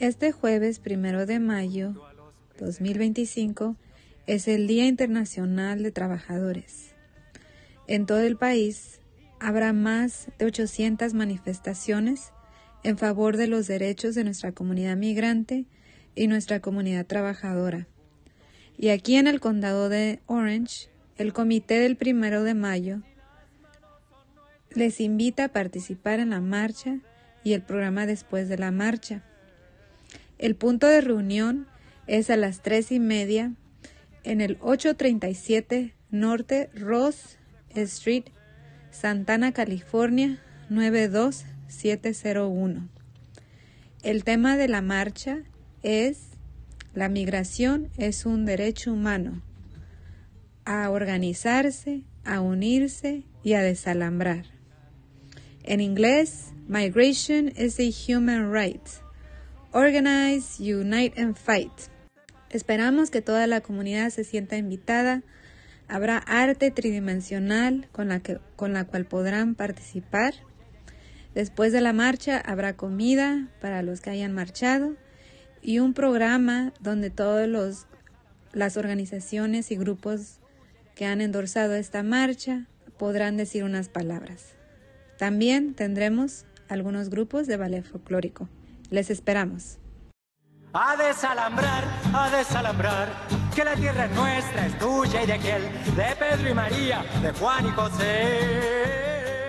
Este jueves 1 de mayo 2025 es el Día Internacional de Trabajadores. En todo el país habrá más de 800 manifestaciones en favor de los derechos de nuestra comunidad migrante y nuestra comunidad trabajadora. Y aquí en el condado de Orange, el comité del 1 de mayo les invita a participar en la marcha y el programa después de la marcha. El punto de reunión es a las 3:30 en el 837 Norte Ross Street, Santana, California, 92701. El tema de la marcha es "La migración es un derecho humano", a organizarse, a unirse y a desalambrar. En inglés, Migration is a human right. Organize, unite and fight. Esperamos que toda la comunidad se sienta invitada. Habrá arte tridimensional con la cual podrán participar. Después de la marcha habrá comida para los que hayan marchado y un programa donde todas las organizaciones y grupos que han endorsado esta marcha podrán decir unas palabras. También tendremos algunos grupos de ballet folclórico. Les esperamos. A desalambrar, que la tierra es nuestra, es tuya y de aquel, de Pedro y María, de Juan y José.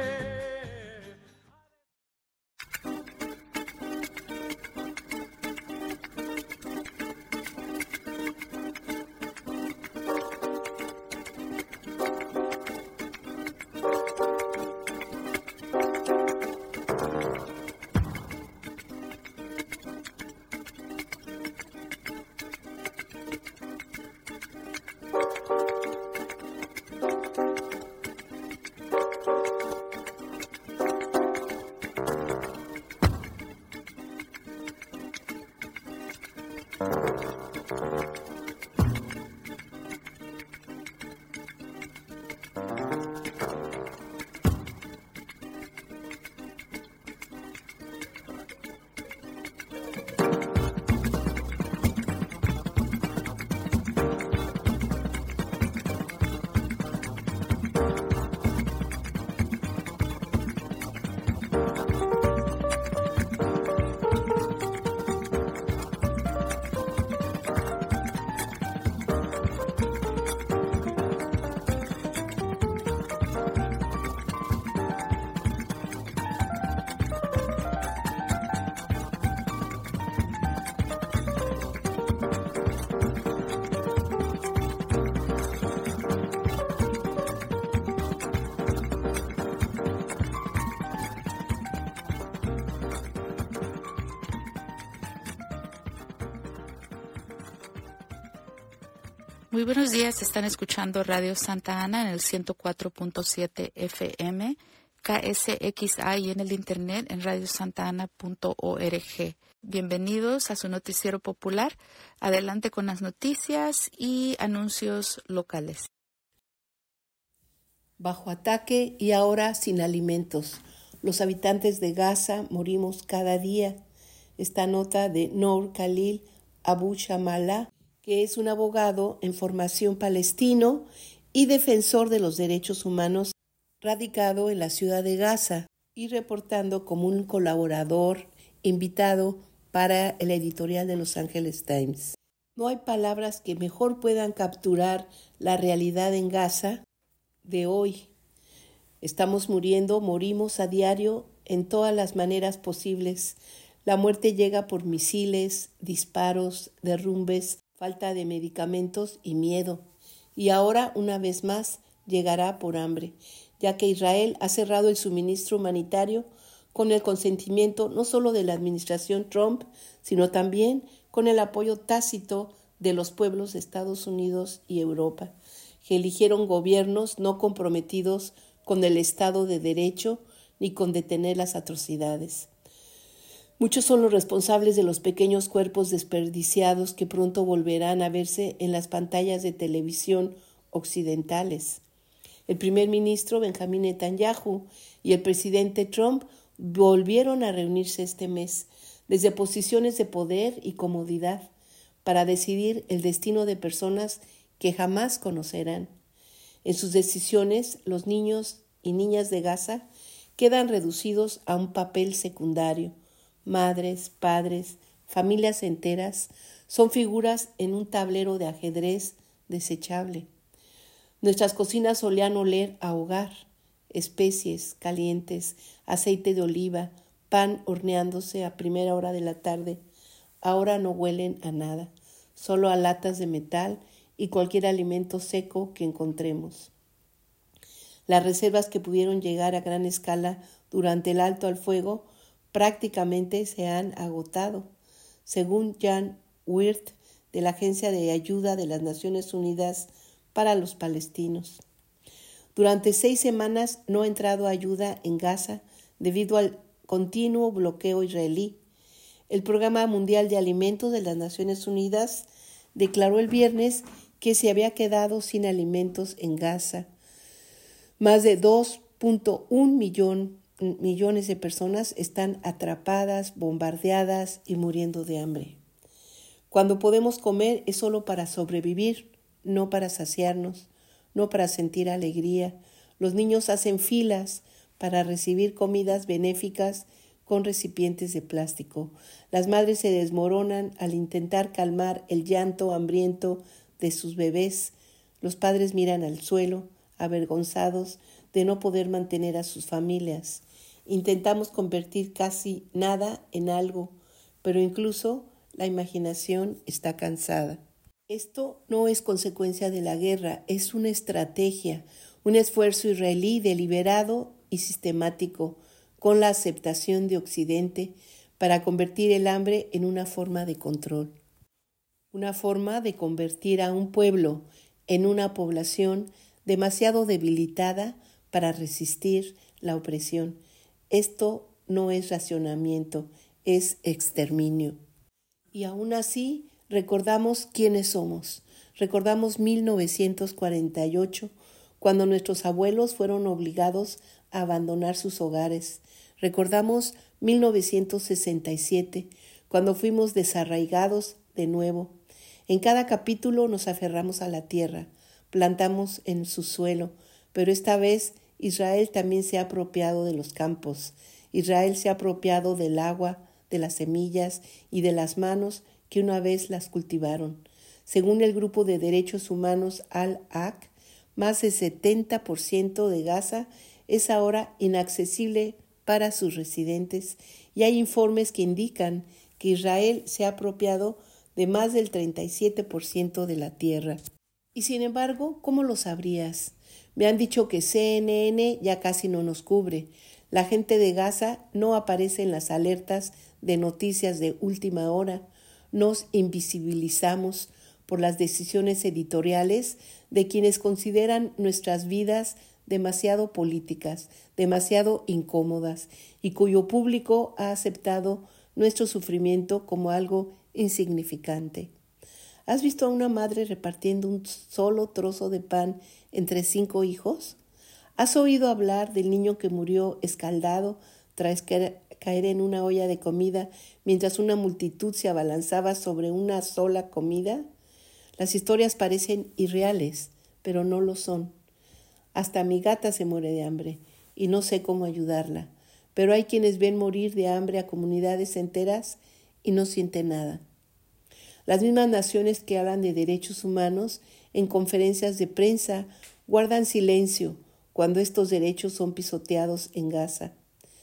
Muy buenos días, están escuchando Radio Santa Ana en el 104.7 FM, KSXA y en el internet en radiosantana.org. Bienvenidos a su noticiero popular. Adelante con las noticias y anuncios locales. Bajo ataque y ahora sin alimentos. Los habitantes de Gaza morimos cada día. Esta nota de Noor Khalil Abu Shamala, que es un abogado en formación palestino y defensor de los derechos humanos, radicado en la ciudad de Gaza y reportando como un colaborador invitado para el editorial de Los Angeles Times. No hay palabras que mejor puedan capturar la realidad en Gaza de hoy. Estamos muriendo, morimos a diario en todas las maneras posibles. La muerte llega por misiles, disparos, derrumbes, falta de medicamentos y miedo. Y ahora, una vez más, llegará por hambre, ya que Israel ha cerrado el suministro humanitario con el consentimiento no solo de la administración Trump, sino también con el apoyo tácito de los pueblos de Estados Unidos y Europa, que eligieron gobiernos no comprometidos con el Estado de Derecho ni con detener las atrocidades. Muchos son los responsables de los pequeños cuerpos desperdiciados que pronto volverán a verse en las pantallas de televisión occidentales. El primer ministro Benjamín Netanyahu y el presidente Trump volvieron a reunirse este mes desde posiciones de poder y comodidad, para decidir el destino de personas que jamás conocerán. En sus decisiones, los niños y niñas de Gaza quedan reducidos a un papel secundario. Madres, padres, familias enteras son figuras en un tablero de ajedrez desechable. Nuestras cocinas solían oler a hogar, especies calientes, aceite de oliva, pan horneándose a primera hora de la tarde. Ahora no huelen a nada, solo a latas de metal y cualquier alimento seco que encontremos. Las reservas que pudieron llegar a gran escala durante el alto al fuego prácticamente se han agotado, según Jan Wirth, de la Agencia de Ayuda de las Naciones Unidas para los Palestinos. Durante 6 semanas no ha entrado ayuda en Gaza debido al continuo bloqueo israelí. El Programa Mundial de Alimentos de las Naciones Unidas declaró el viernes que se había quedado sin alimentos en Gaza. Más de 2.1 millones de personas están atrapadas, bombardeadas y muriendo de hambre. Cuando podemos comer es solo para sobrevivir, no para saciarnos, no para sentir alegría. Los niños hacen filas para recibir comidas benéficas con recipientes de plástico. Las madres se desmoronan al intentar calmar el llanto hambriento de sus bebés. Los padres miran al suelo, avergonzados de no poder mantener a sus familias. Intentamos convertir casi nada en algo, pero incluso la imaginación está cansada. Esto no es consecuencia de la guerra, es una estrategia, un esfuerzo israelí deliberado y sistemático, con la aceptación de Occidente, para convertir el hambre en una forma de control. Una forma de convertir a un pueblo en una población demasiado debilitada para resistir la opresión. Esto no es racionamiento, es exterminio. Y aún así recordamos quiénes somos. Recordamos 1948, cuando nuestros abuelos fueron obligados a abandonar sus hogares. Recordamos 1967, cuando fuimos desarraigados de nuevo. En cada capítulo nos aferramos a la tierra, plantamos en su suelo, pero esta vez Israel también se ha apropiado de los campos. Israel se ha apropiado del agua, de las semillas y de las manos que una vez las cultivaron. Según el Grupo de Derechos Humanos Al-Aqsa, más del 70% de Gaza es ahora inaccesible para sus residentes y hay informes que indican que Israel se ha apropiado de más del 37% de la tierra. Y sin embargo, ¿cómo lo sabrías? Me han dicho que CNN ya casi no nos cubre. La gente de Gaza no aparece en las alertas de noticias de última hora. Nos invisibilizamos por las decisiones editoriales de quienes consideran nuestras vidas demasiado políticas, demasiado incómodas y cuyo público ha aceptado nuestro sufrimiento como algo insignificante. ¿Has visto a una madre repartiendo un solo trozo de pan entre 5 hijos? ¿Has oído hablar del niño que murió escaldado tras caer en una olla de comida mientras una multitud se abalanzaba sobre una sola comida? Las historias parecen irreales, pero no lo son. Hasta mi gata se muere de hambre y no sé cómo ayudarla, pero hay quienes ven morir de hambre a comunidades enteras y no sienten nada. Las mismas naciones que hablan de derechos humanos en conferencias de prensa guardan silencio cuando estos derechos son pisoteados en Gaza.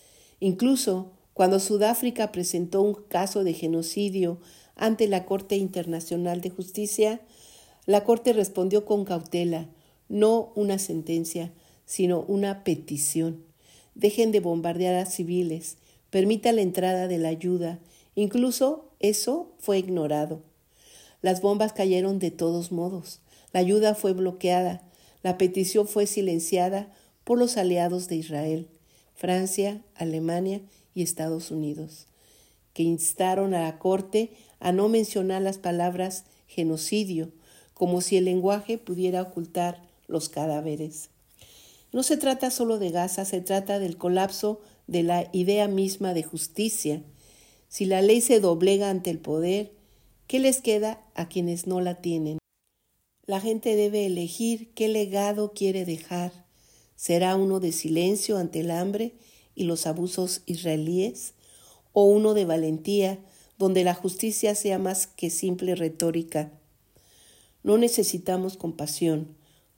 Incluso cuando Sudáfrica presentó un caso de genocidio ante la Corte Internacional de Justicia, la Corte respondió con cautela, no una sentencia, sino una petición. Dejen de bombardear a civiles, permita la entrada de la ayuda. Incluso eso fue ignorado. Las bombas cayeron de todos modos. La ayuda fue bloqueada. La petición fue silenciada por los aliados de Israel, Francia, Alemania y Estados Unidos, que instaron a la Corte a no mencionar las palabras genocidio, como si el lenguaje pudiera ocultar los cadáveres. No se trata solo de Gaza, se trata del colapso de la idea misma de justicia. Si la ley se doblega ante el poder, ¿qué les queda a quienes no la tienen? La gente debe elegir qué legado quiere dejar. ¿Será uno de silencio ante el hambre y los abusos israelíes? ¿O uno de valentía, donde la justicia sea más que simple retórica? No necesitamos compasión,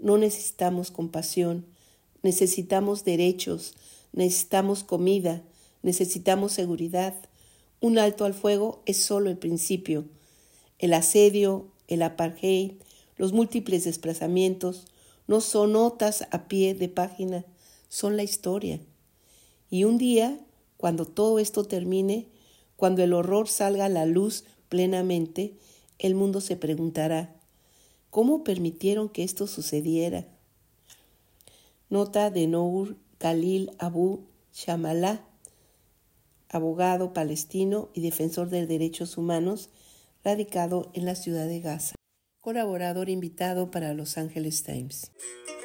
necesitamos derechos, necesitamos comida, necesitamos seguridad. Un alto al fuego es solo el principio. El asedio, el apartheid, los múltiples desplazamientos no son notas a pie de página, son la historia. Y un día, cuando todo esto termine, cuando el horror salga a la luz plenamente, el mundo se preguntará, ¿cómo permitieron que esto sucediera? Nota de Nour Khalil Abu Shamallah, abogado palestino y defensor de derechos humanos, radicado en la ciudad de Gaza. Colaborador invitado para Los Angeles Times.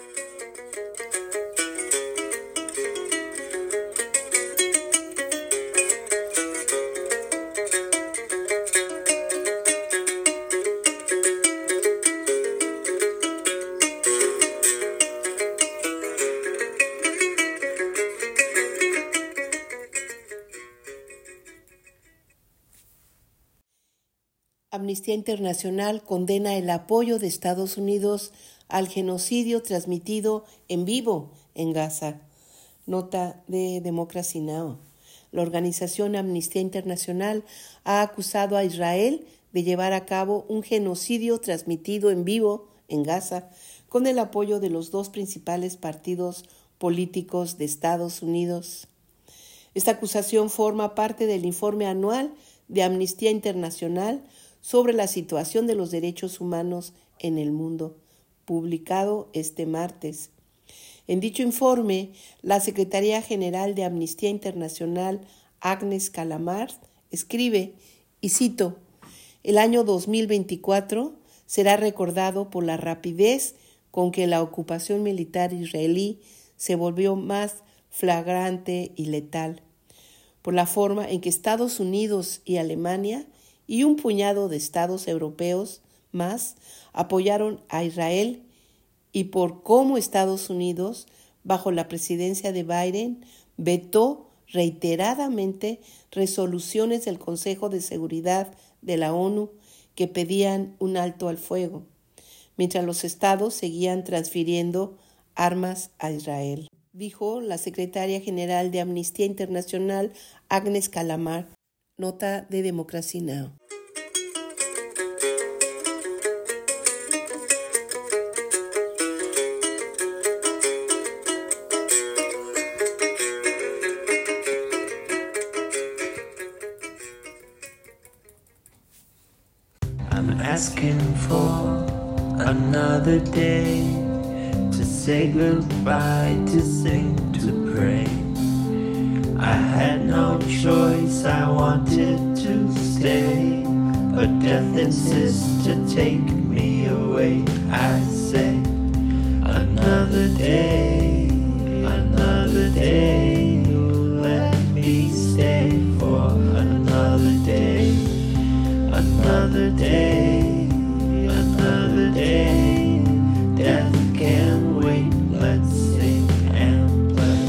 Amnistía Internacional condena el apoyo de Estados Unidos al genocidio transmitido en vivo en Gaza. Nota de Democracy Now! La organización Amnistía Internacional ha acusado a Israel de llevar a cabo un genocidio transmitido en vivo en Gaza con el apoyo de los dos principales partidos políticos de Estados Unidos. Esta acusación forma parte del informe anual de Amnistía Internacional sobre la situación de los derechos humanos en el mundo, publicado este martes. En dicho informe, la Secretaría General de Amnistía Internacional, Agnes Callamard, escribe, y cito, «El año 2024 será recordado por la rapidez con que la ocupación militar israelí se volvió más flagrante y letal, por la forma en que Estados Unidos y Alemania y un puñado de estados europeos más apoyaron a Israel y por cómo Estados Unidos, bajo la presidencia de Biden, vetó reiteradamente resoluciones del Consejo de Seguridad de la ONU que pedían un alto al fuego, mientras los estados seguían transfiriendo armas a Israel», dijo la secretaria general de Amnistía Internacional, Agnes Callamard. Nota de Democracy Now! I'm asking for another day to say goodbye, to sing, to pray. I had no choice, I wanted to stay, but death insists to take me away. I say, another day, let me stay for another day, another day, another day. Death can wait, let's sing and play.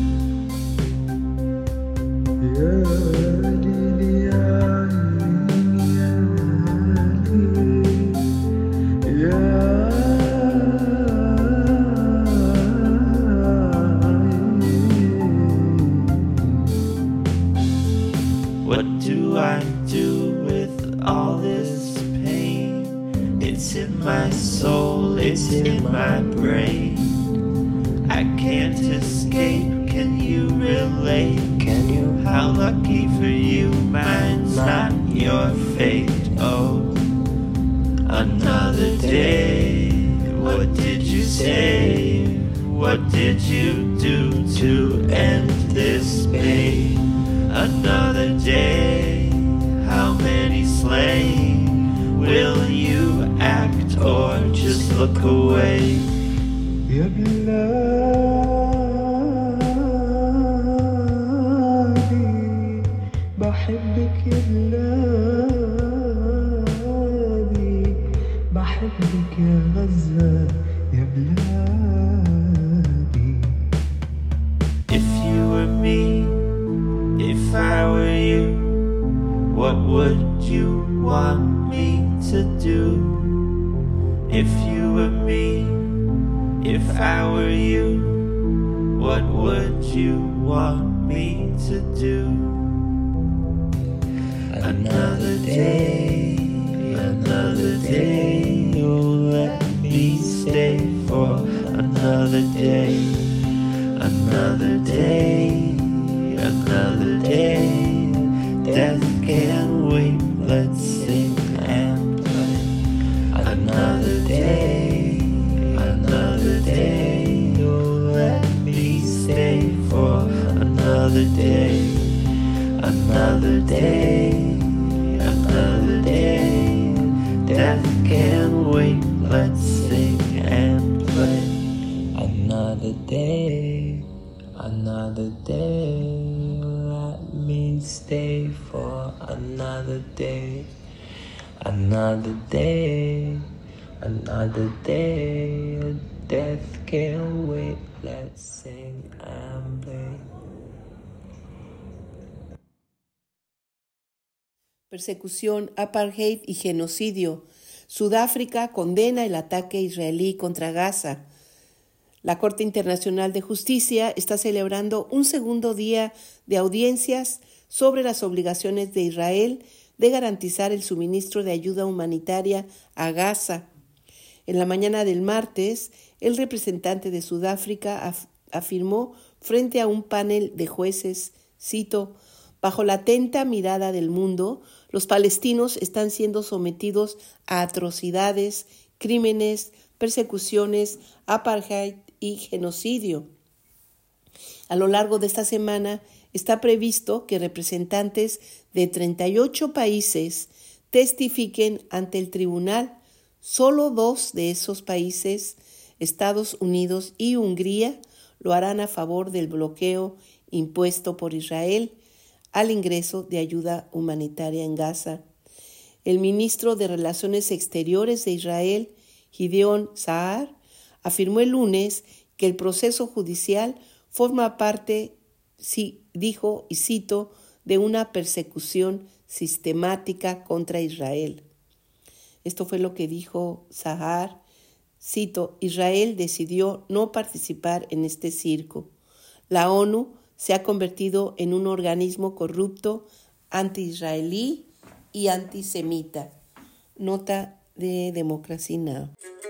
What do I do with all this pain? It's in my soul, it's in my brain. I can't escape, can you relate? Can you? How lucky for you, mine's not your fate. Oh, another day, what did you say? What did you do to end this pain? Another day, how many slain? Will you act or just look away? يا بلادي بحبك يا What would you want me to do? If you were me, if I were you, what would you want me to do? Another day, oh let me stay for another day, another day, another day. Death can't wait, let's sing and play. Another day, oh let me stay for another day, another day, another day. Death can't wait, let's sing and play. Another day, let me stay for another day, another day, another day. Death can't wait, let's sing and play. Persecución, apartheid y genocidio. Sudáfrica condena el ataque israelí contra Gaza. La Corte Internacional de Justicia está celebrando un segundo día de audiencias sobre las obligaciones de Israel de garantizar el suministro de ayuda humanitaria a Gaza. En la mañana del martes, el representante de Sudáfrica afirmó frente a un panel de jueces, cito, bajo la atenta mirada del mundo, los palestinos están siendo sometidos a atrocidades, crímenes, persecuciones, apartheid y genocidio. A lo largo de esta semana está previsto que representantes de 38 países testifiquen ante el tribunal. Solo 2 de esos países, Estados Unidos y Hungría, lo harán a favor del bloqueo impuesto por Israel al ingreso de ayuda humanitaria en Gaza. El ministro de Relaciones Exteriores de Israel, Gideon Sa'ar, afirmó el lunes que el proceso judicial forma parte, dijo, y cito, de una persecución sistemática contra Israel. Esto fue lo que dijo Sa'ar, cito, Israel decidió no participar en este circo. La ONU se ha convertido en un organismo corrupto, anti-israelí y antisemita. Nota de Democracy Now!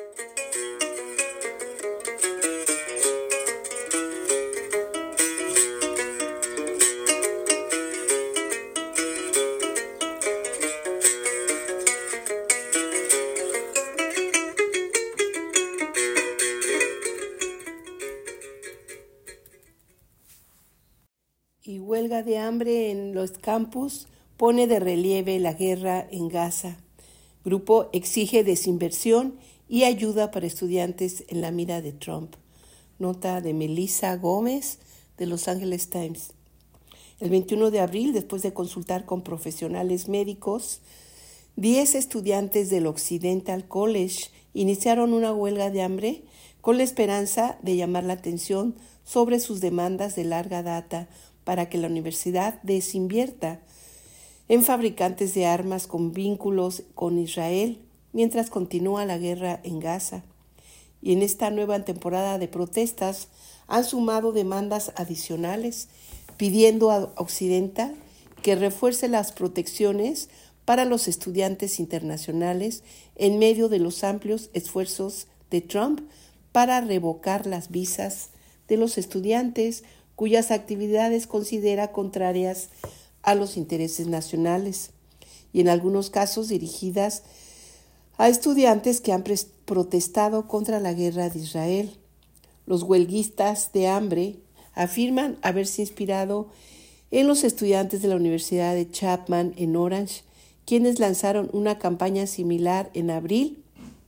Y huelga de hambre en los campus pone de relieve la guerra en Gaza. Grupo exige desinversión y ayuda para estudiantes en la mira de Trump. Nota de Melissa Gómez de Los Angeles Times. El 21 de abril, después de consultar con profesionales médicos, 10 estudiantes del Occidental College iniciaron una huelga de hambre con la esperanza de llamar la atención sobre sus demandas de larga data para que la universidad desinvierta en fabricantes de armas con vínculos con Israel mientras continúa la guerra en Gaza. Y en esta nueva temporada de protestas han sumado demandas adicionales pidiendo a Occidental que refuerce las protecciones para los estudiantes internacionales en medio de los amplios esfuerzos de Trump para revocar las visas de los estudiantes cuyas actividades considera contrarias a los intereses nacionales y en algunos casos dirigidas a estudiantes que han protestado contra la guerra de Israel. Los huelguistas de hambre afirman haberse inspirado en los estudiantes de la Universidad de Chapman en Orange, quienes lanzaron una campaña similar en abril.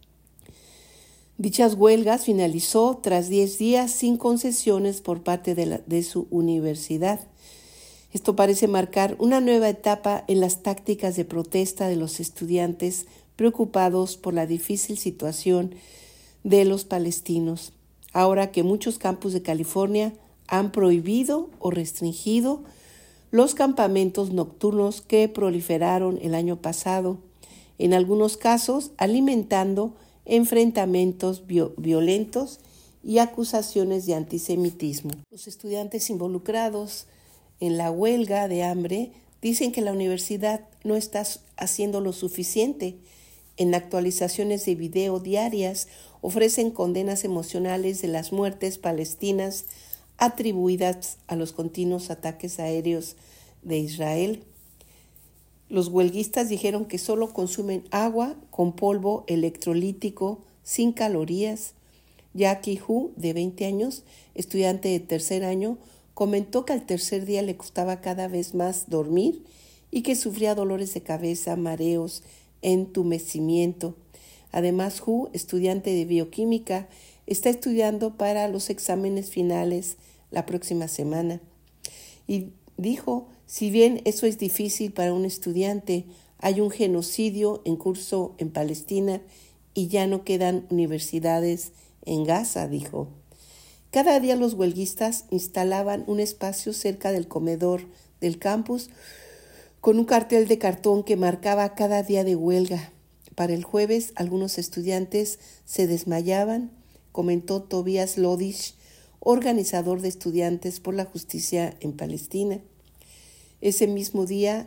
Dichas huelgas finalizó tras 10 días sin concesiones por parte de su universidad. Esto parece marcar una nueva etapa en las tácticas de protesta de los estudiantes preocupados por la difícil situación de los palestinos, ahora que muchos campus de California han prohibido o restringido los campamentos nocturnos que proliferaron el año pasado, en algunos casos alimentando enfrentamientos violentos y acusaciones de antisemitismo. Los estudiantes involucrados en la huelga de hambre dicen que la universidad no está haciendo lo suficiente. En actualizaciones de video diarias ofrecen condenas emocionales de las muertes palestinas atribuidas a los continuos ataques aéreos de Israel. Los huelguistas dijeron que solo consumen agua con polvo electrolítico sin calorías. Jackie Hu, de 20 años, estudiante de tercer año, comentó que al tercer día le costaba cada vez más dormir y que sufría dolores de cabeza, mareos, entumecimiento. Además, Hu, estudiante de bioquímica, está estudiando para los exámenes finales la próxima semana. Y dijo, si bien eso es difícil para un estudiante, hay un genocidio en curso en Palestina y ya no quedan universidades en Gaza, dijo. Cada día los huelguistas instalaban un espacio cerca del comedor del campus con un cartel de cartón que marcaba cada día de huelga. Para el jueves, algunos estudiantes se desmayaban, comentó Tobias Lodish, organizador de Estudiantes por la Justicia en Palestina. Ese mismo día,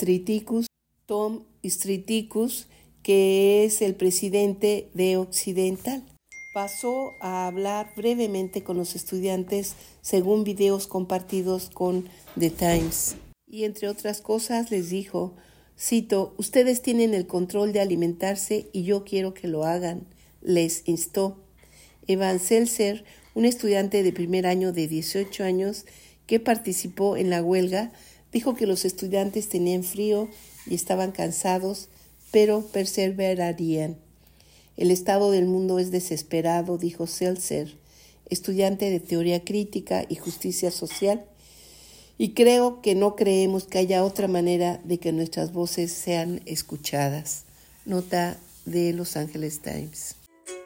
Tom Striticus, que es el presidente de Occidental, pasó a hablar brevemente con los estudiantes según videos compartidos con The Times. Y entre otras cosas les dijo, cito, ustedes tienen el control de alimentarse y yo quiero que lo hagan, les instó. Evan Seltzer, un estudiante de primer año de 18 años que participó en la huelga, dijo que los estudiantes tenían frío y estaban cansados, pero perseverarían. El estado del mundo es desesperado, dijo Seltzer, estudiante de teoría crítica y justicia social, y creo que no creemos que haya otra manera de que nuestras voces sean escuchadas. Nota de Los Angeles Times.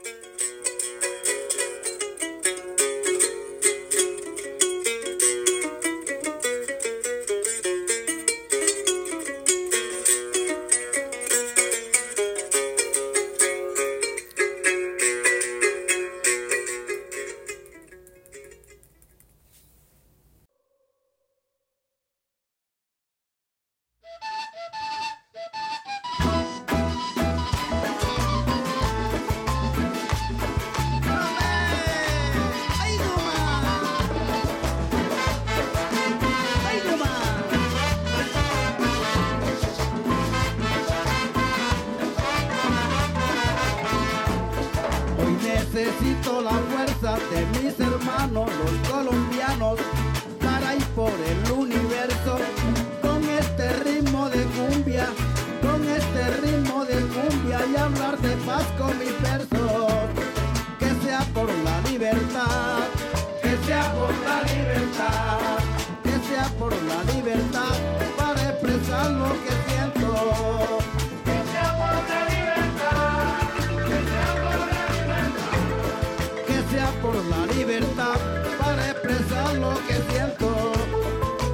Necesito la fuerza de mis hermanos, los colombianos, para ir por el universo con este ritmo de cumbia, y hablar de paz con mis versos. Que sea por la libertad, que sea por la libertad, que sea por la libertad para expresar lo que siento. Por la libertad para expresar lo que siento.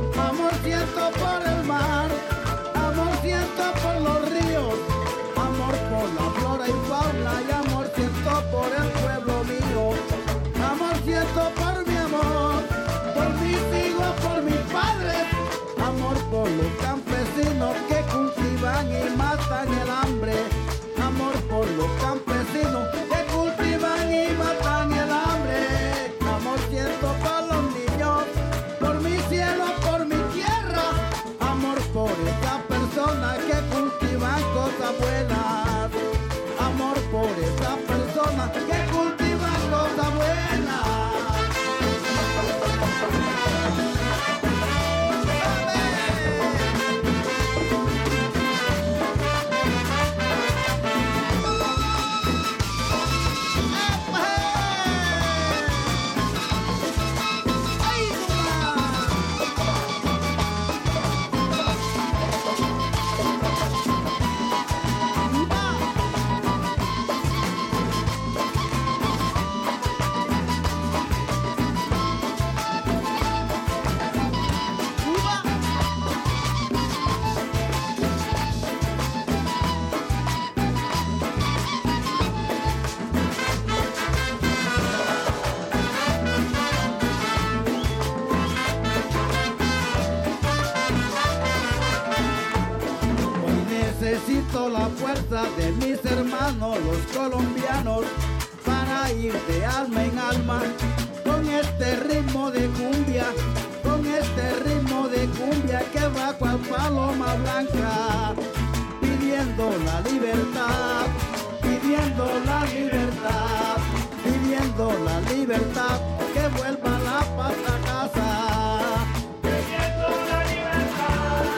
necesito la fuerza de mis hermanos, los colombianos, para ir de alma en alma, con este ritmo de cumbia, con este ritmo de cumbia que va cual paloma blanca, pidiendo la libertad, pidiendo la libertad, pidiendo la libertad, que vuelva la paz a casa. Pidiendo la libertad,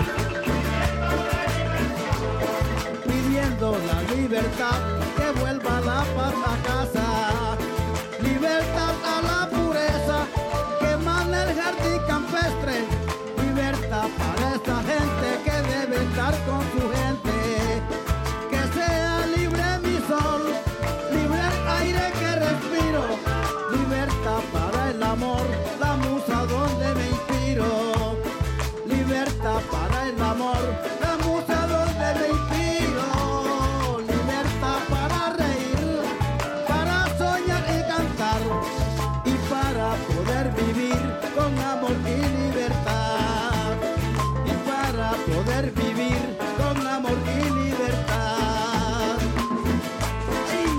pidiendo la libertad, que vuelva la paz a casa. Libertad a la pureza, que emana el jardín campestre. Libertad para esta gente que debe estar con su gente. Que sea libre mi sol, libre el aire que respiro. Libertad para el amor, la musa donde me inspiro. Libertad para el amor, la musa donde me inspiro. Libertad para reír, para soñar y cantar, y para poder vivir con amor y libertad, y para poder vivir con amor y libertad. ¡Sí!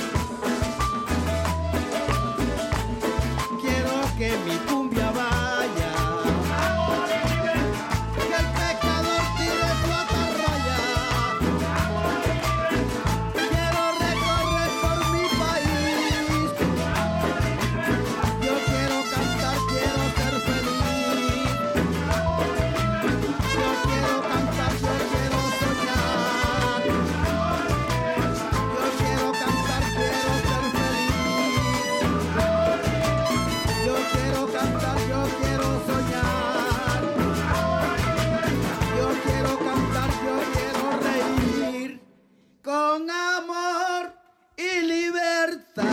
Quiero que mi cumbia vaya, que el pecador tire su atarraya. Quiero recorrer por mi país, yo quiero cantar, quiero ser feliz. Yo quiero cantar, yo quiero soñar. Yo quiero cantar, quiero ser feliz. Yo quiero cantar, yo quiero soñar. Yo quiero cantar, yo quiero reír con amor y libertad.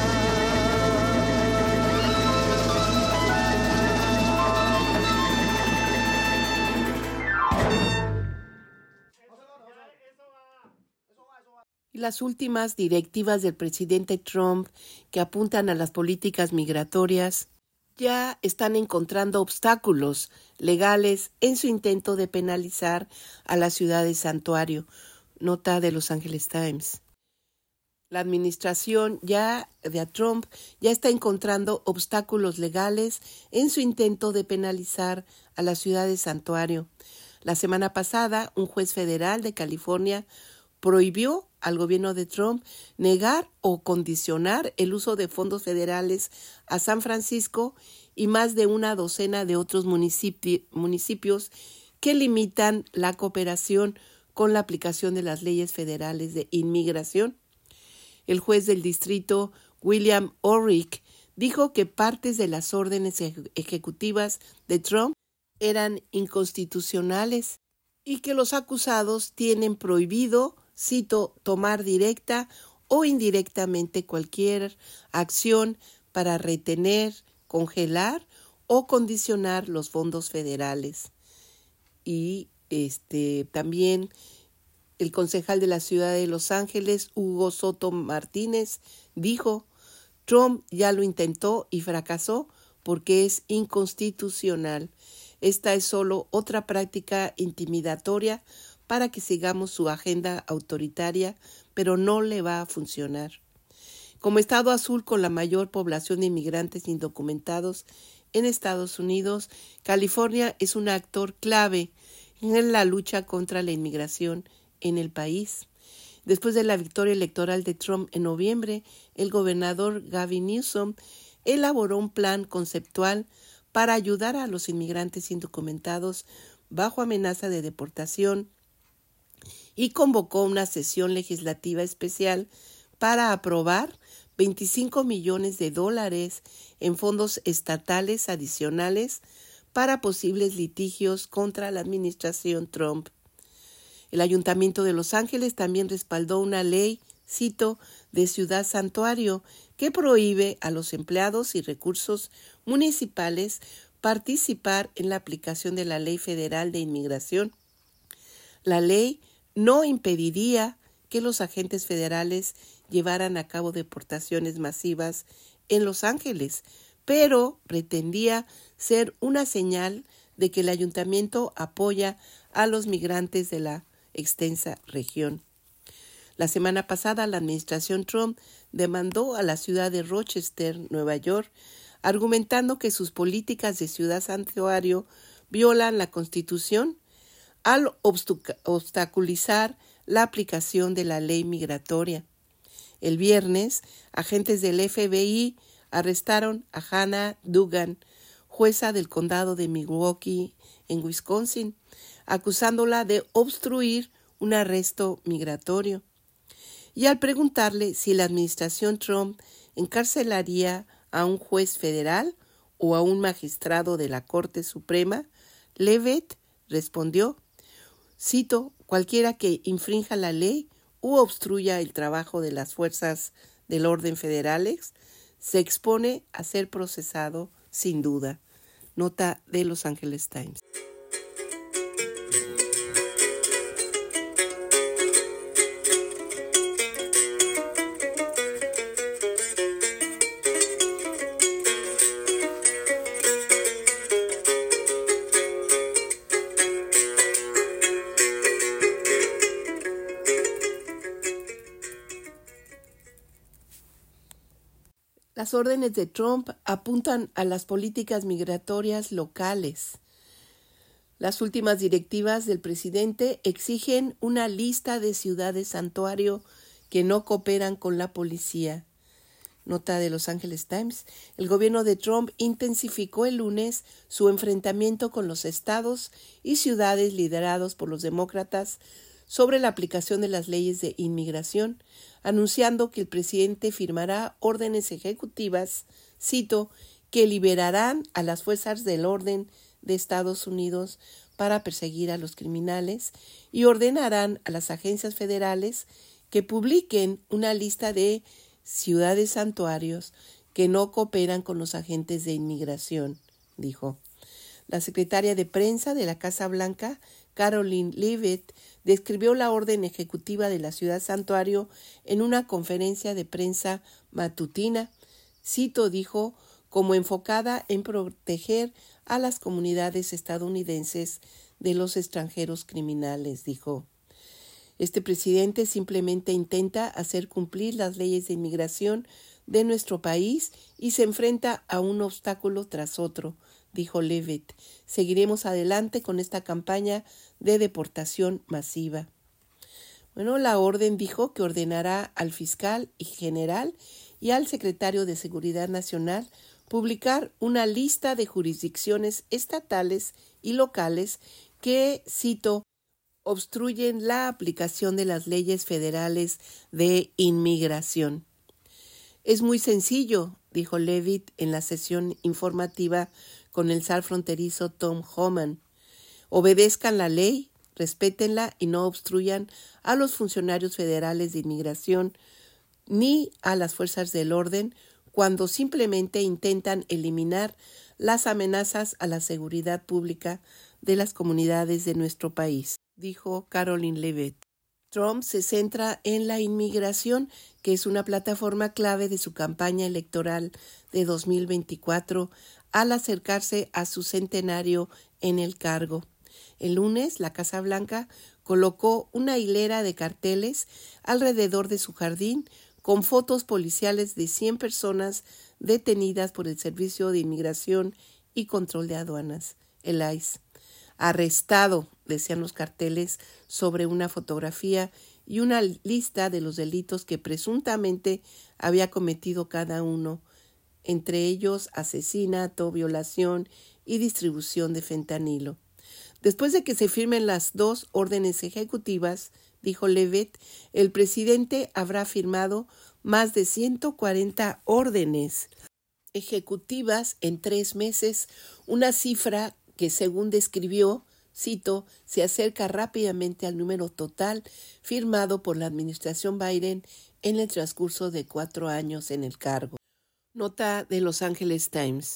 Y las últimas directivas del presidente Trump que apuntan a las políticas migratorias ya están encontrando obstáculos legales en su intento de penalizar a la ciudad de santuario, nota de Los Angeles Times. La administración de Trump ya está encontrando obstáculos legales en su intento de penalizar a la ciudad de santuario. La semana pasada, un juez federal de California prohibió al gobierno de Trump negar o condicionar el uso de fondos federales a San Francisco y más de una docena de otros municipios que limitan la cooperación con la aplicación de las leyes federales de inmigración. El juez del distrito, William Orrick, dijo que partes de las órdenes ejecutivas de Trump eran inconstitucionales y que los acusados tienen prohibido, cito, tomar directa o indirectamente cualquier acción para retener, congelar o condicionar los fondos federales. Y también el concejal de la ciudad de Los Ángeles, Hugo Soto Martínez, dijo: Trump ya lo intentó y fracasó porque es inconstitucional. Esta es solo otra práctica intimidatoria para que sigamos su agenda autoritaria, pero no le va a funcionar. Como estado azul con la mayor población de inmigrantes indocumentados en Estados Unidos, California es un actor clave en la lucha contra la inmigración en el país. Después de la victoria electoral de Trump en noviembre, el gobernador Gavin Newsom elaboró un plan conceptual para ayudar a los inmigrantes indocumentados bajo amenaza de deportación y convocó una sesión legislativa especial para aprobar $25 millones en fondos estatales adicionales para posibles litigios contra la administración Trump. El Ayuntamiento de Los Ángeles también respaldó una ley, cito, de ciudad santuario que prohíbe a los empleados y recursos municipales participar en la aplicación de la Ley Federal de Inmigración. La ley no impediría que los agentes federales llevaran a cabo deportaciones masivas en Los Ángeles, pero pretendía ser una señal de que el ayuntamiento apoya a los migrantes de la extensa región. La semana pasada, la administración Trump demandó a la ciudad de Rochester, Nueva York, argumentando que sus políticas de ciudad santuario violan la Constitución al obstaculizar la aplicación de la ley migratoria. El viernes, agentes del FBI arrestaron a Hannah Duggan, jueza del condado de Milwaukee, en Wisconsin, acusándola de obstruir un arresto migratorio. Y al preguntarle si la administración Trump encarcelaría a un juez federal o a un magistrado de la Corte Suprema, Leavitt respondió, cito, cualquiera que infrinja la ley u obstruya el trabajo de las fuerzas del orden federales se expone a ser procesado sin duda. Nota de Los Angeles Times. Las órdenes de Trump apuntan a las políticas migratorias locales. Las últimas directivas del presidente exigen una lista de ciudades santuario que no cooperan con la policía. Nota de Los Angeles Times. El gobierno de Trump intensificó el lunes su enfrentamiento con los estados y ciudades liderados por los demócratas sobre la aplicación de las leyes de inmigración, anunciando que el presidente firmará órdenes ejecutivas, cito, que liberarán a las fuerzas del orden de Estados Unidos para perseguir a los criminales y ordenarán a las agencias federales que publiquen una lista de ciudades santuarios que no cooperan con los agentes de inmigración, dijo. La secretaria de prensa de la Casa Blanca, Karoline Leavitt, describió la orden ejecutiva de la ciudad santuario en una conferencia de prensa matutina. Cito, dijo, como enfocada en proteger a las comunidades estadounidenses de los extranjeros criminales, dijo. Este presidente simplemente intenta hacer cumplir las leyes de inmigración de nuestro país y se enfrenta a un obstáculo tras otro, dijo Leavitt. Seguiremos adelante con esta campaña de deportación masiva. Bueno, la orden dijo que ordenará al fiscal y general y al secretario de Seguridad Nacional publicar una lista de jurisdicciones estatales y locales que, cito, obstruyen la aplicación de las leyes federales de inmigración. Es muy sencillo, dijo Leavitt en la sesión informativa con el zar fronterizo Tom Homan. Obedezcan la ley, respétenla y no obstruyan a los funcionarios federales de inmigración ni a las fuerzas del orden cuando simplemente intentan eliminar las amenazas a la seguridad pública de las comunidades de nuestro país, dijo Karoline Leavitt. Trump se centra en la inmigración, que es una plataforma clave de su campaña electoral de 2024, al acercarse a su centenario en el cargo. El lunes, la Casa Blanca colocó una hilera de carteles alrededor de su jardín con fotos policiales de 100 personas detenidas por el Servicio de Inmigración y Control de Aduanas, el ICE. Arrestado, decían los carteles sobre una fotografía y una lista de los delitos que presuntamente había cometido cada uno, entre ellos asesinato, violación y distribución de fentanilo. Después de que se firmen las dos órdenes ejecutivas, dijo Leavitt, el presidente habrá firmado más de 140 órdenes ejecutivas en 3 meses, una cifra que, según describió, cito, se acerca rápidamente al número total firmado por la administración Biden en el transcurso de 4 años en el cargo. Nota de Los Angeles Times.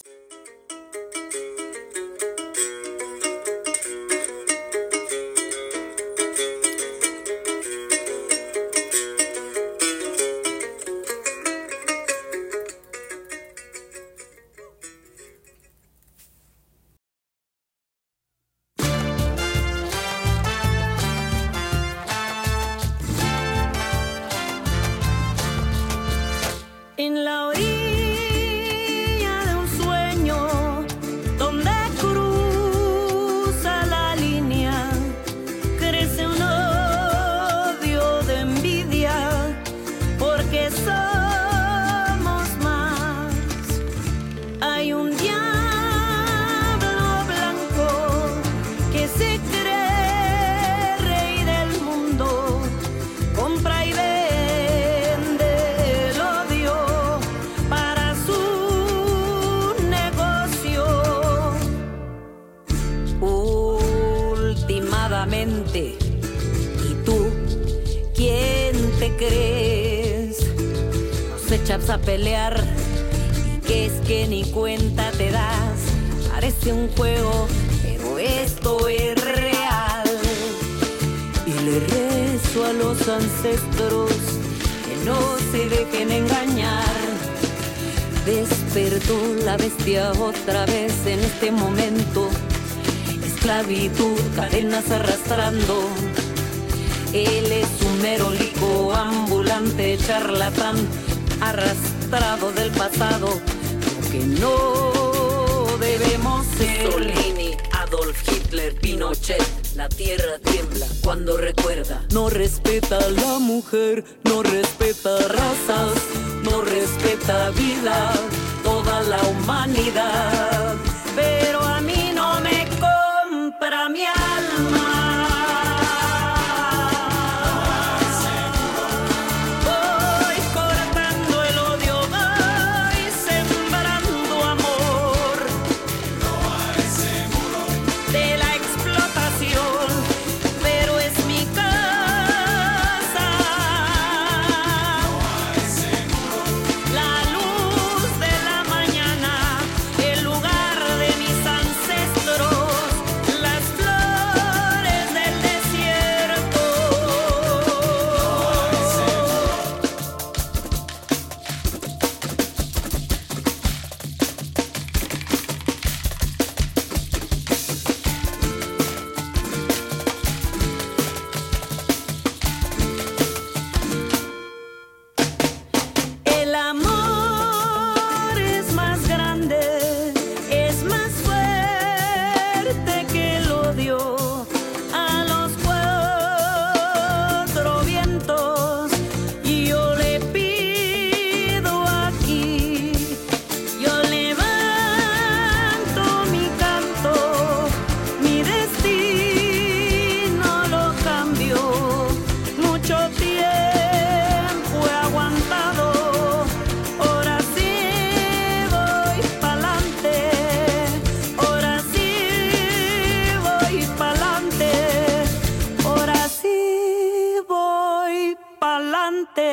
desordenadamente. ¿Y tú quién te crees? Nos echas a pelear y que es que ni cuenta te das. Parece un juego, pero esto es real. Y le rezo a los ancestros que no se dejen engañar. Despertó la bestia otra vez en este momento. Esclavitud, cadenas arrastrando. Él es un merólico ambulante, charlatán, arrastrado del pasado. Lo que no debemos ser. Mussolini, Adolf Hitler, Pinochet. La tierra tiembla cuando recuerda. No respeta a la mujer, no respeta razas, no respeta vida, toda la humanidad. Pero a mí no me compra mi alma. Voy cortando el odio, voy sembrando amor. De la explotación, pero es mi casa. La luz de la mañana, el lugar de mis ancestros, las flores del desierto. El amor es más grande, es más fuerte que el odio. A los cuatro vientos y yo le pido aquí. Yo levanto mi canto, mi destino lo cambio. Mucho tiempo he aguantado, ahora sí voy pa'lante, ahora sí voy pa'lante, ahora sí voy pa'lante.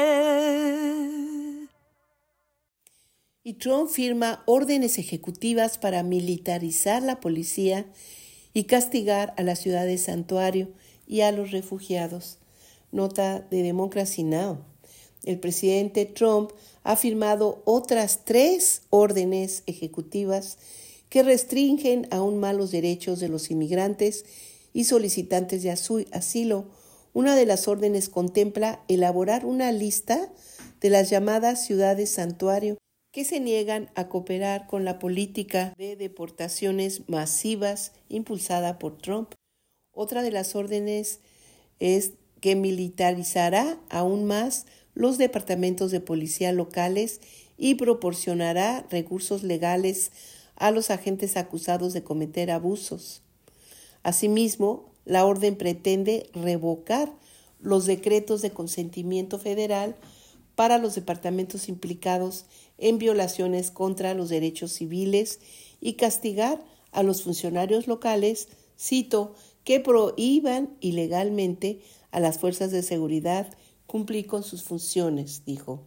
Y Trump firma órdenes ejecutivas para militarizar la policía y castigar a la ciudad de Santuario y a los refugiados. Nota de Democracy Now! El presidente Trump ha firmado otras 3 órdenes ejecutivas que restringen aún más los derechos de los inmigrantes y solicitantes de asilo. Una de las órdenes contempla elaborar una lista de las llamadas ciudades santuario que se niegan a cooperar con la política de deportaciones masivas impulsada por Trump. Otra de las órdenes es que militarizará aún más los departamentos de policía locales y proporcionará recursos legales a los agentes acusados de cometer abusos. Asimismo, la orden pretende revocar los decretos de consentimiento federal para los departamentos implicados en violaciones contra los derechos civiles y castigar a los funcionarios locales, cito, que prohíban ilegalmente a las fuerzas de seguridad cumplir con sus funciones, dijo.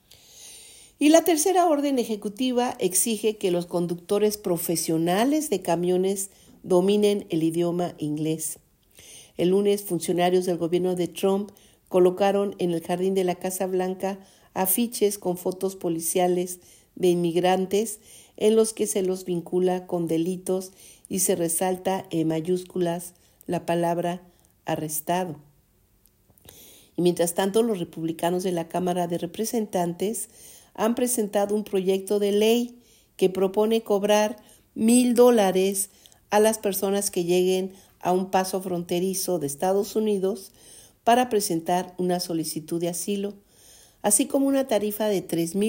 Y la tercera orden ejecutiva exige que los conductores profesionales de camiones dominen el idioma inglés. El lunes, funcionarios del gobierno de Trump colocaron en el jardín de la Casa Blanca afiches con fotos policiales de inmigrantes en los que se los vincula con delitos y se resalta en mayúsculas la palabra arrestado. Y mientras tanto, los republicanos de la Cámara de Representantes han presentado un proyecto de ley que propone cobrar $1,000 a las personas que lleguen a un paso fronterizo de Estados Unidos para presentar una solicitud de asilo, así como una tarifa de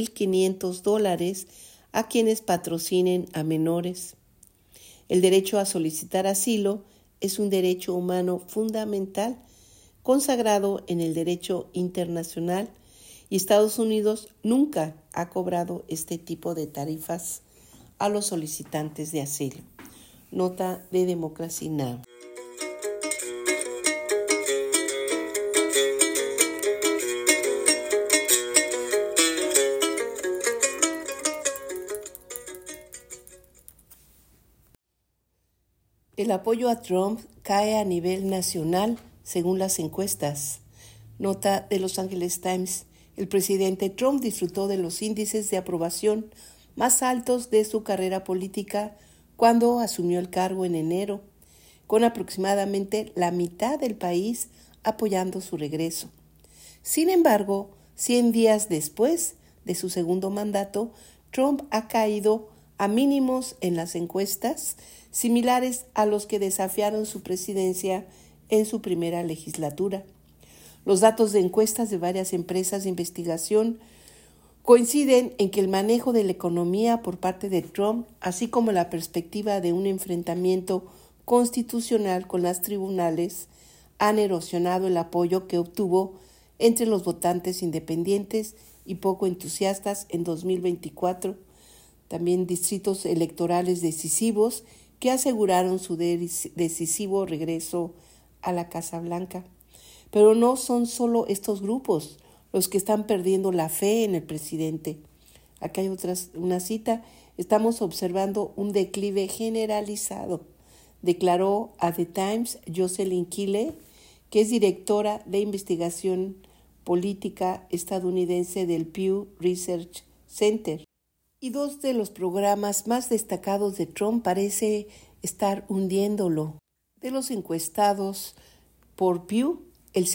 $3,500 a quienes patrocinen a menores. El derecho a solicitar asilo es un derecho humano fundamental consagrado en el derecho internacional y Estados Unidos nunca ha cobrado este tipo de tarifas a los solicitantes de asilo. Nota de Democracy Now! El apoyo a Trump cae a nivel nacional según las encuestas. Nota de Los Angeles Times. El presidente Trump disfrutó de los índices de aprobación más altos de su carrera política cuando asumió el cargo en enero, con aproximadamente la mitad del país apoyando su regreso. Sin embargo, 100 días después de su segundo mandato, Trump ha caído a mínimos en las encuestas, similares a los que desafiaron su presidencia en su primera legislatura. Los datos de encuestas de varias empresas de investigación coinciden en que el manejo de la economía por parte de Trump, así como la perspectiva de un enfrentamiento constitucional con los tribunales, han erosionado el apoyo que obtuvo entre los votantes independientes y poco entusiastas en 2024. También distritos electorales decisivos que aseguraron su decisivo regreso a la Casa Blanca. Pero no son solo estos grupos los que están perdiendo la fe en el presidente. Acá hay una cita. Estamos observando un declive generalizado, declaró a The Times Jocelyn Kille, que es directora de investigación política estadounidense del Pew Research Center. Y dos de los programas más destacados de Trump parece estar hundiéndolo. De los encuestados por Pew, el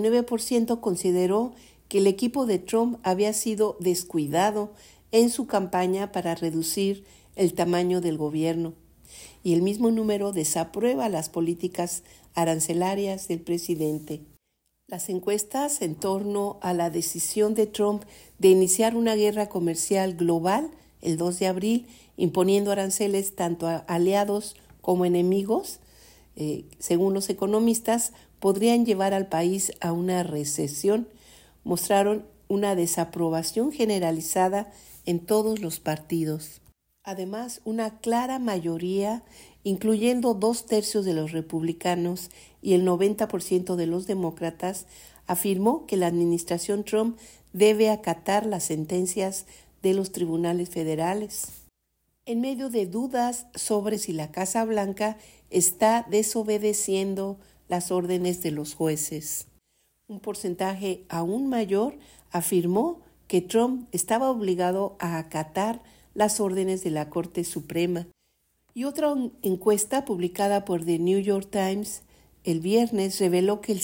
59% consideró que el equipo de Trump había sido descuidado en su campaña para reducir el tamaño del gobierno, y el mismo número desaprueba las políticas arancelarias del presidente. Las encuestas en torno a la decisión de Trump de iniciar una guerra comercial global el 2 de abril, imponiendo aranceles tanto a aliados como enemigos, según los economistas, podrían llevar al país a una recesión, mostraron una desaprobación generalizada en todos los partidos. Además, una clara mayoría, incluyendo 2/3 de los republicanos y el 90% de los demócratas, afirmó que la administración Trump debe acatar las sentencias de los tribunales federales. En medio de dudas sobre si la Casa Blanca está desobedeciendo las órdenes de los jueces, un porcentaje aún mayor afirmó que Trump estaba obligado a acatar las órdenes de la Corte Suprema. Y otra encuesta publicada por The New York Times el viernes reveló que el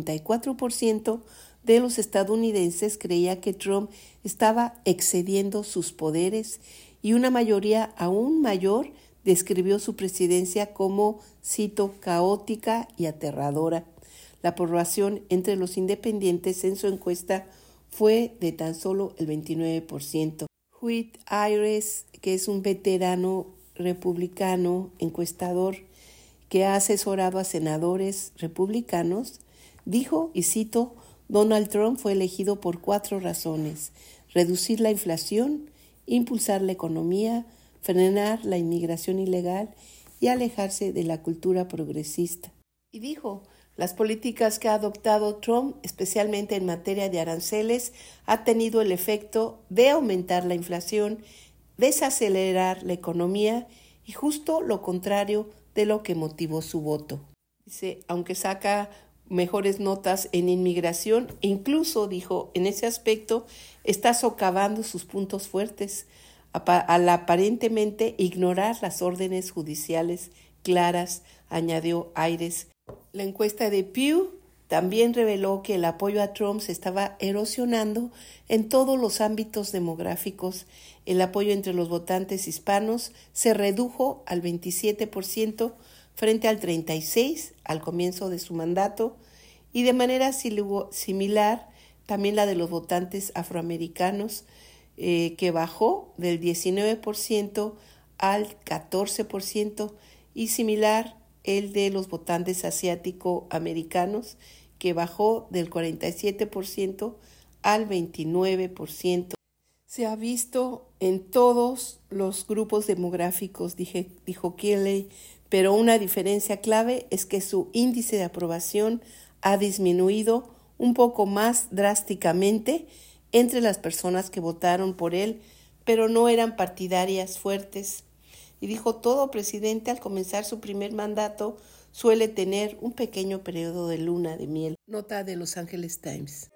54% de los estadounidenses creía que Trump estaba excediendo sus poderes y una mayoría aún mayor describió su presidencia como, cito, caótica y aterradora. La aprobación entre los independientes en su encuesta fue de tan solo el 29%. Whit Ayres, que es un veterano republicano encuestador que ha asesorado a senadores republicanos, dijo, y cito, Donald Trump fue elegido por 4 razones: reducir la inflación, impulsar la economía, frenar la inmigración ilegal y alejarse de la cultura progresista. Y dijo, las políticas que ha adoptado Trump, especialmente en materia de aranceles, ha tenido el efecto de aumentar la inflación, desacelerar la economía y justo lo contrario de lo que motivó su voto. Dice, aunque saca mejores notas en inmigración, incluso, dijo, en ese aspecto está socavando sus puntos fuertes al aparentemente ignorar las órdenes judiciales claras, añadió Ayres. La encuesta de Pew también reveló que el apoyo a Trump se estaba erosionando en todos los ámbitos demográficos. El apoyo entre los votantes hispanos se redujo al 27% frente al 36% al comienzo de su mandato, y de manera similar también la de los votantes afroamericanos, que bajó del 19% al 14%, y similar el de los votantes asiático-americanos, que bajó del 47% al 29%. Se ha visto en todos los grupos demográficos, dijo Kille, pero una diferencia clave es que su índice de aprobación ha disminuido un poco más drásticamente entre las personas que votaron por él, pero no eran partidarias fuertes. Y dijo, todo presidente al comenzar su primer mandato suele tener un pequeño periodo de luna de miel. Nota de Los Angeles Times.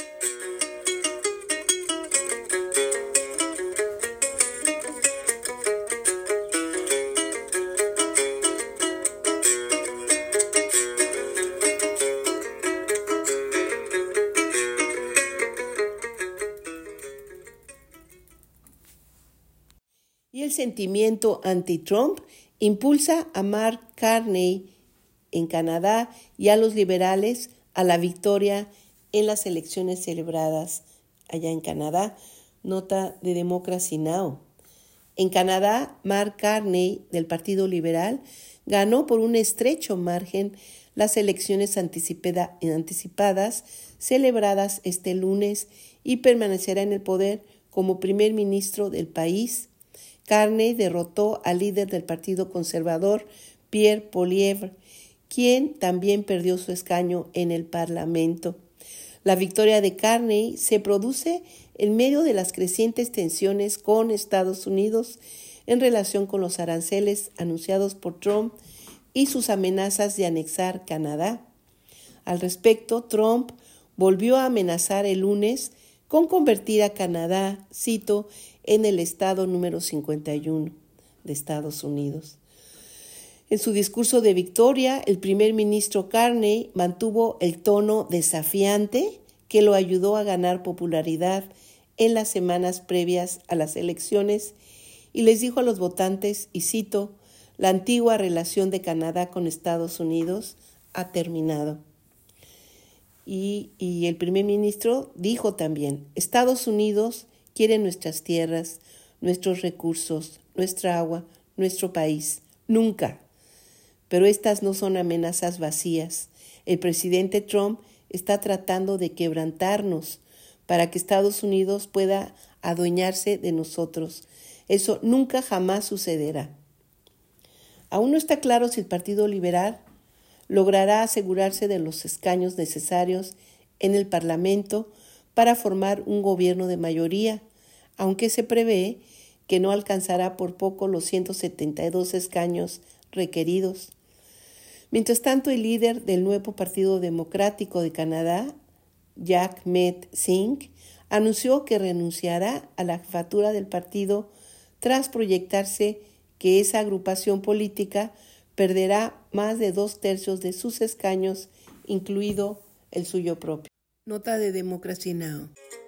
Y el sentimiento anti-Trump impulsa a Mark Carney en Canadá y a los liberales a la victoria en las elecciones celebradas allá en Canadá. Nota de Democracy Now! En Canadá, Mark Carney, del Partido Liberal, ganó por un estrecho margen las elecciones anticipadas celebradas este lunes y permanecerá en el poder como primer ministro del país. Carney derrotó al líder del Partido Conservador, Pierre Poilievre, quien también perdió su escaño en el Parlamento. La victoria de Carney se produce en medio de las crecientes tensiones con Estados Unidos en relación con los aranceles anunciados por Trump y sus amenazas de anexar Canadá. Al respecto, Trump volvió a amenazar el lunes con convertir a Canadá, cito, en el estado número 51 de Estados Unidos. En su discurso de victoria, el primer ministro Carney mantuvo el tono desafiante que lo ayudó a ganar popularidad en las semanas previas a las elecciones y les dijo a los votantes, y cito, la antigua relación de Canadá con Estados Unidos ha terminado. Y el primer ministro dijo también, Estados Unidos quiere nuestras tierras, nuestros recursos, nuestra agua, nuestro país. Nunca. Pero estas no son amenazas vacías. El presidente Trump está tratando de quebrantarnos para que Estados Unidos pueda adueñarse de nosotros. Eso nunca jamás sucederá. Aún no está claro si el Partido Liberal logrará asegurarse de los escaños necesarios en el Parlamento para formar un gobierno de mayoría, aunque se prevé que no alcanzará por poco los 172 escaños requeridos. Mientras tanto, el líder del nuevo Partido Democrático de Canadá, Jagmeet Singh, anunció que renunciará a la jefatura del partido tras proyectarse que esa agrupación política perderá más de 2/3 de sus escaños, incluido el suyo propio. Nota de Democracy Now!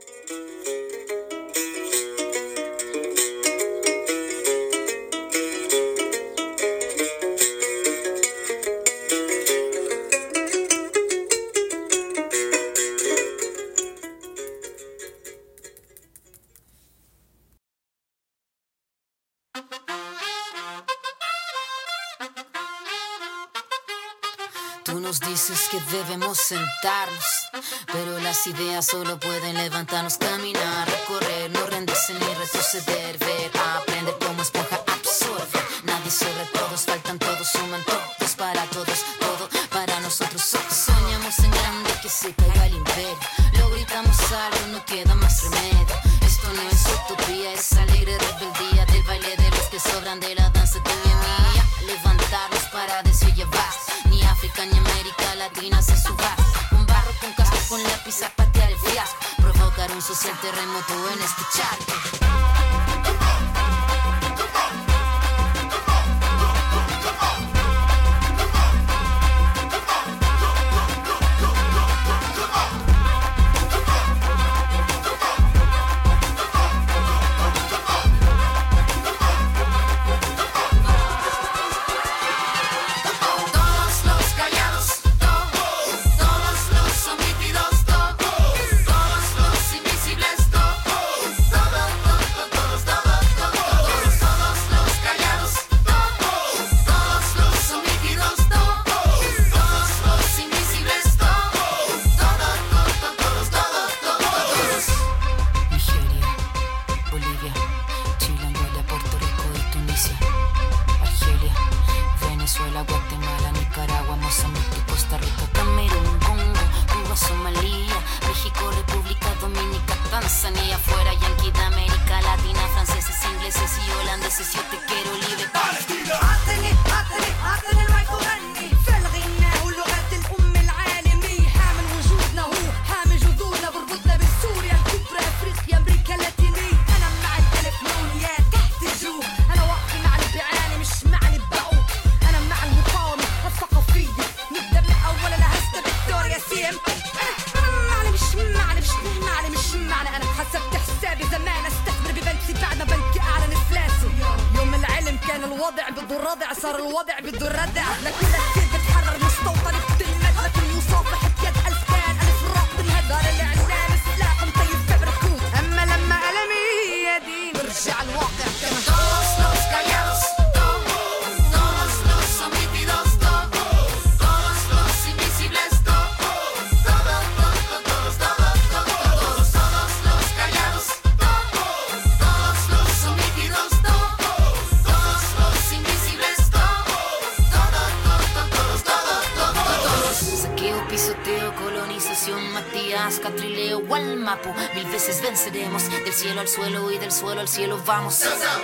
Tú nos dices que debemos sentarnos, pero las ideas solo pueden levantarnos, caminar, recorrer, no rendirse ni retroceder, ver, aprender como esponja absorbe. Nadie sobre todos, faltan todos, suman todos para todos, todo para nosotros. Soñamos en grande que se caiga el imperio, lo gritamos algo, no queda más remedio. Esto no es utopía, es alegre rebeldía del baile de los que sobran de la danza tuya y mía. Levantarnos para decir ya basta. Ni África ni América Latina se suba. Con barro, con casco, con lápiz a patear el fiasco. Provocar un social terremoto en este charco. Tanzania, fuera Yankee de América Latina, franceses, ingleses y holandeses, yo te quiero libre. صار الوضع بده ردع لكل كتير بتحرر مستوطن بتلمد لكل يصافح بيد ألف كان ألف راق بالهدار اللي علام سلاح مطيب كبركوب أما لما ألمي يدين برجع الواقع كما todos los callados todos los sometidos todos los invisibles todos los callados todos los sometidos todos los invisibles todos saqueo, pisoteo, colonización, Matías, Catrileo, Gualmapo, 1000 veces venceremos, del cielo al suelo y del suelo al cielo vamos.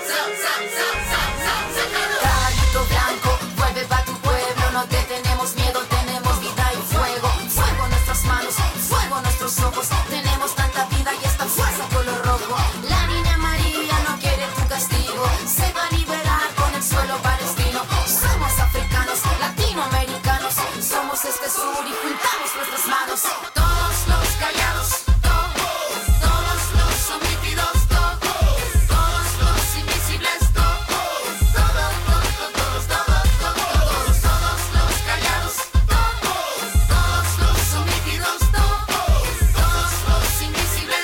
Caballito blanco, vuelve pa' tu pueblo, no te tenemos miedo, tenemos vida y fuego, fuego en nuestras manos, fuego en nuestros ojos, tenemos tanta vida y esta fuerza color rojo. La niña María no quiere tu castigo, se va a liberar con el suelo palestino. Somos africanos, latinoamericanos, somos este sur y juntamos nuestras manos. Todos los callados, todos los sometidos, todos los invisibles, todos los callados, todos los sometidos, todos los invisibles,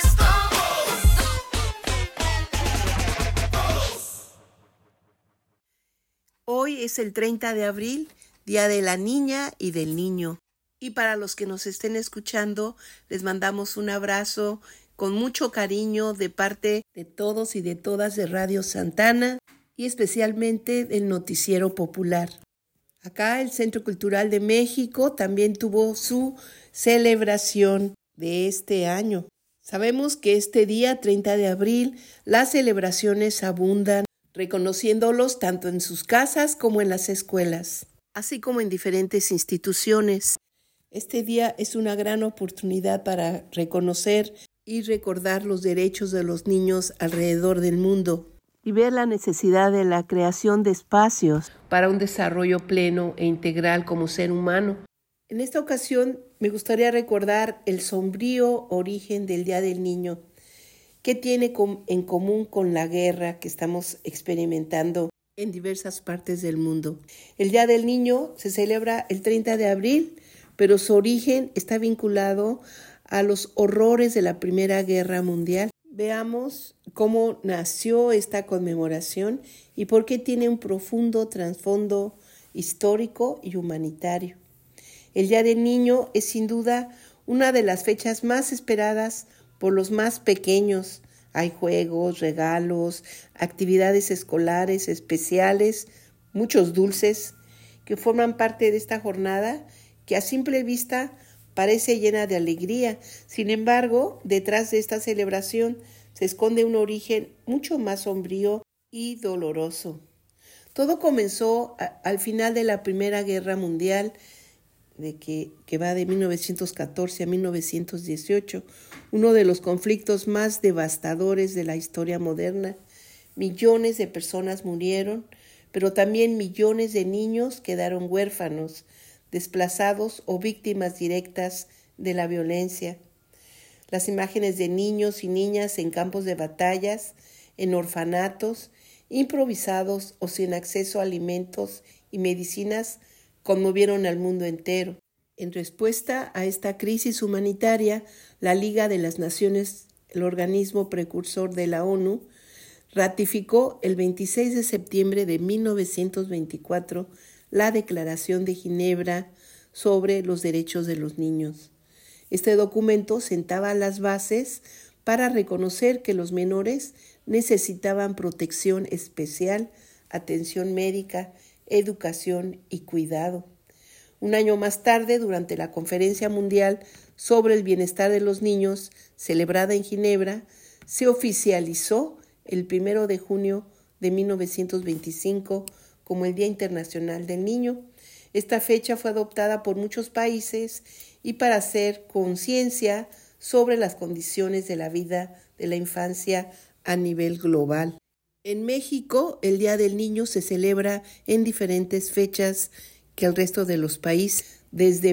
Hoy es el 30 de abril, Día de la Niña y del Niño. Y para los que nos estén escuchando, les mandamos un abrazo con mucho cariño de parte de todos y de todas de Radio Santana y especialmente del Noticiero Popular. Acá el Centro Cultural de México también tuvo su celebración de este año. Sabemos que este día, 30 de abril, las celebraciones abundan, reconociéndolos tanto en sus casas como en las escuelas, así como en diferentes instituciones. Este día es una gran oportunidad para reconocer y recordar los derechos de los niños alrededor del mundo y ver la necesidad de la creación de espacios para un desarrollo pleno e integral como ser humano. En esta ocasión me gustaría recordar el sombrío origen del Día del Niño, que tiene en común con la guerra que estamos experimentando en diversas partes del mundo. El Día del Niño se celebra el 30 de abril, pero su origen está vinculado a los horrores de la Primera Guerra Mundial. Veamos cómo nació esta conmemoración y por qué tiene un profundo trasfondo histórico y humanitario. El Día del Niño es sin duda una de las fechas más esperadas por los más pequeños. Hay juegos, regalos, actividades escolares especiales, muchos dulces que forman parte de esta jornada que a simple vista parece llena de alegría. Sin embargo, detrás de esta celebración se esconde un origen mucho más sombrío y doloroso. Todo comenzó al final de la Primera Guerra Mundial, que va de 1914 a 1918, uno de los conflictos más devastadores de la historia moderna. Millones de personas murieron, pero también millones de niños quedaron huérfanos, desplazados o víctimas directas de la violencia. Las imágenes de niños y niñas en campos de batallas, en orfanatos, improvisados o sin acceso a alimentos y medicinas, conmovieron al mundo entero. En respuesta a esta crisis humanitaria, la Liga de las Naciones, el organismo precursor de la ONU, ratificó el 26 de septiembre de 1924 la Declaración de Ginebra sobre los derechos de los niños. Este documento sentaba las bases para reconocer que los menores necesitaban protección especial, atención médica, educación y cuidado. Un año más tarde, durante la Conferencia Mundial sobre el Bienestar de los Niños, celebrada en Ginebra, se oficializó el 1 de junio de 1925 como el Día Internacional del Niño. Esta fecha fue adoptada por muchos países y para hacer conciencia sobre las condiciones de la vida de la infancia a nivel global. En México, el Día del Niño se celebra en diferentes fechas que el resto de los países. Desde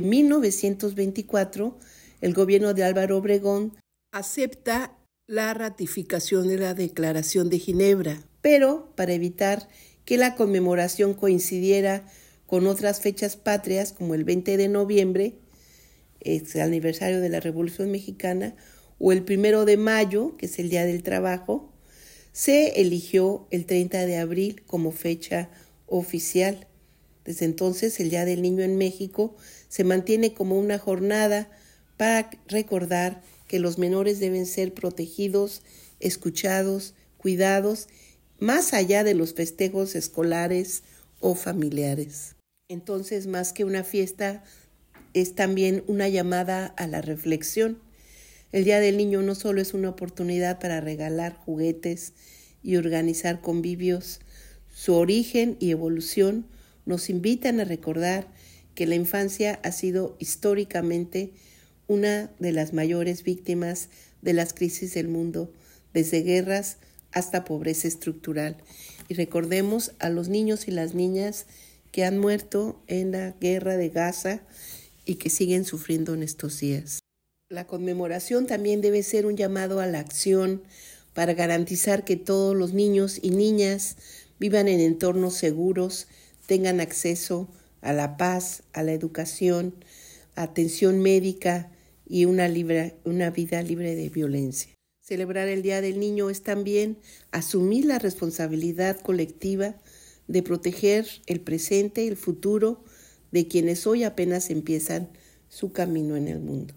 1924, el gobierno de Álvaro Obregón acepta la ratificación de la Declaración de Ginebra, pero para evitar que que la conmemoración coincidiera con otras fechas patrias como el 20 de noviembre, es el aniversario de la Revolución Mexicana, o el 1 de mayo, que es el Día del Trabajo, se eligió el 30 de abril como fecha oficial. Desde entonces, el Día del Niño en México se mantiene como una jornada para recordar que los menores deben ser protegidos, escuchados, cuidados, más allá de los festejos escolares o familiares. Entonces, más que una fiesta, es también una llamada a la reflexión. El Día del Niño no solo es una oportunidad para regalar juguetes y organizar convivios, su origen y evolución nos invitan a recordar que la infancia ha sido históricamente una de las mayores víctimas de las crisis del mundo, desde guerras hasta pobreza estructural. Y recordemos a los niños y las niñas que han muerto en la guerra de Gaza y que siguen sufriendo en estos días. La conmemoración también debe ser un llamado a la acción para garantizar que todos los niños y niñas vivan en entornos seguros, tengan acceso a la paz, a la educación, a atención médica y una vida libre de violencia. Celebrar el Día del Niño es también asumir la responsabilidad colectiva de proteger el presente y el futuro de quienes hoy apenas empiezan su camino en el mundo.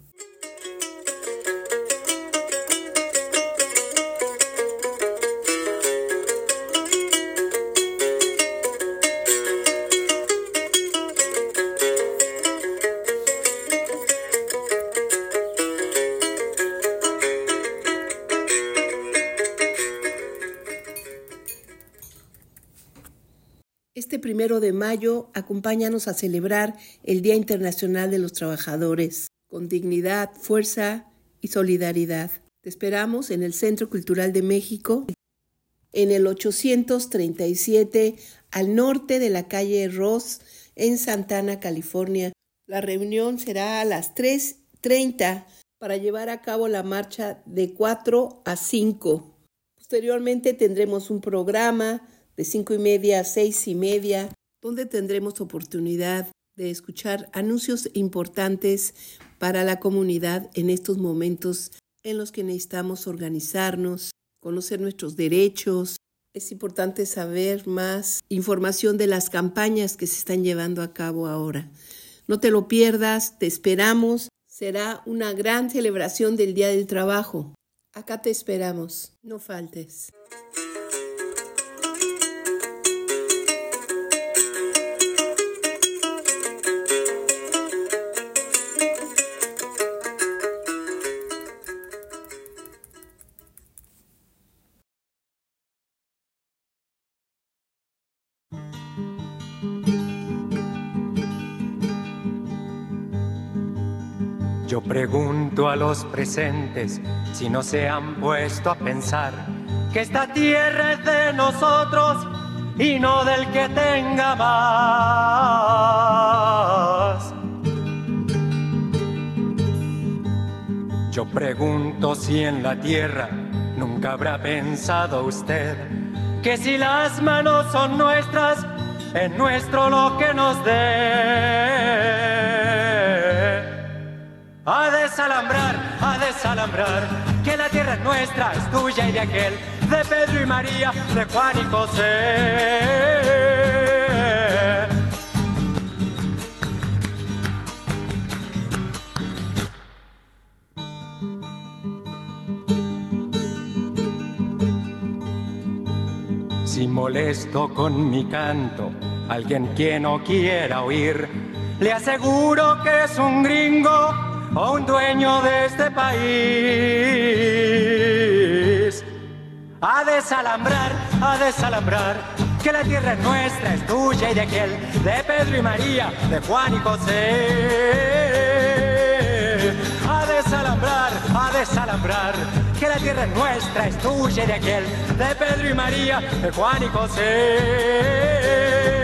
Este 1 de mayo, acompáñanos a celebrar el Día Internacional de los Trabajadores, con dignidad, fuerza y solidaridad. Te esperamos en el Centro Cultural de México, en el 837, al norte de la calle Ross, en Santa Ana, California. La reunión será a las 3:30 para llevar a cabo la marcha de 4 a 5. Posteriormente tendremos un programa de 5:30 a 6:30, donde tendremos oportunidad de escuchar anuncios importantes para la comunidad en estos momentos en los que necesitamos organizarnos, conocer nuestros derechos. Es importante saber más información de las campañas que se están llevando a cabo ahora. No te lo pierdas, te esperamos. Será una gran celebración del Día del Trabajo. Acá te esperamos, no faltes. Yo pregunto a los presentes si no se han puesto a pensar que esta tierra es de nosotros y no del que tenga más. Yo pregunto si en la tierra nunca habrá pensado usted que si las manos son nuestras, es nuestro lo que nos dé. A desalambrar, que la tierra es nuestra, es tuya y de aquel, de Pedro y María, de Juan y José. Si molesto con mi canto alguien que no quiera oír, le aseguro que es un gringo o un dueño de este país. A desalambrar, que la tierra es nuestra, es tuya y de aquel, de Pedro y María, de Juan y José. A desalambrar, que la tierra es nuestra, es tuya y de aquel, de Pedro y María, de Juan y José.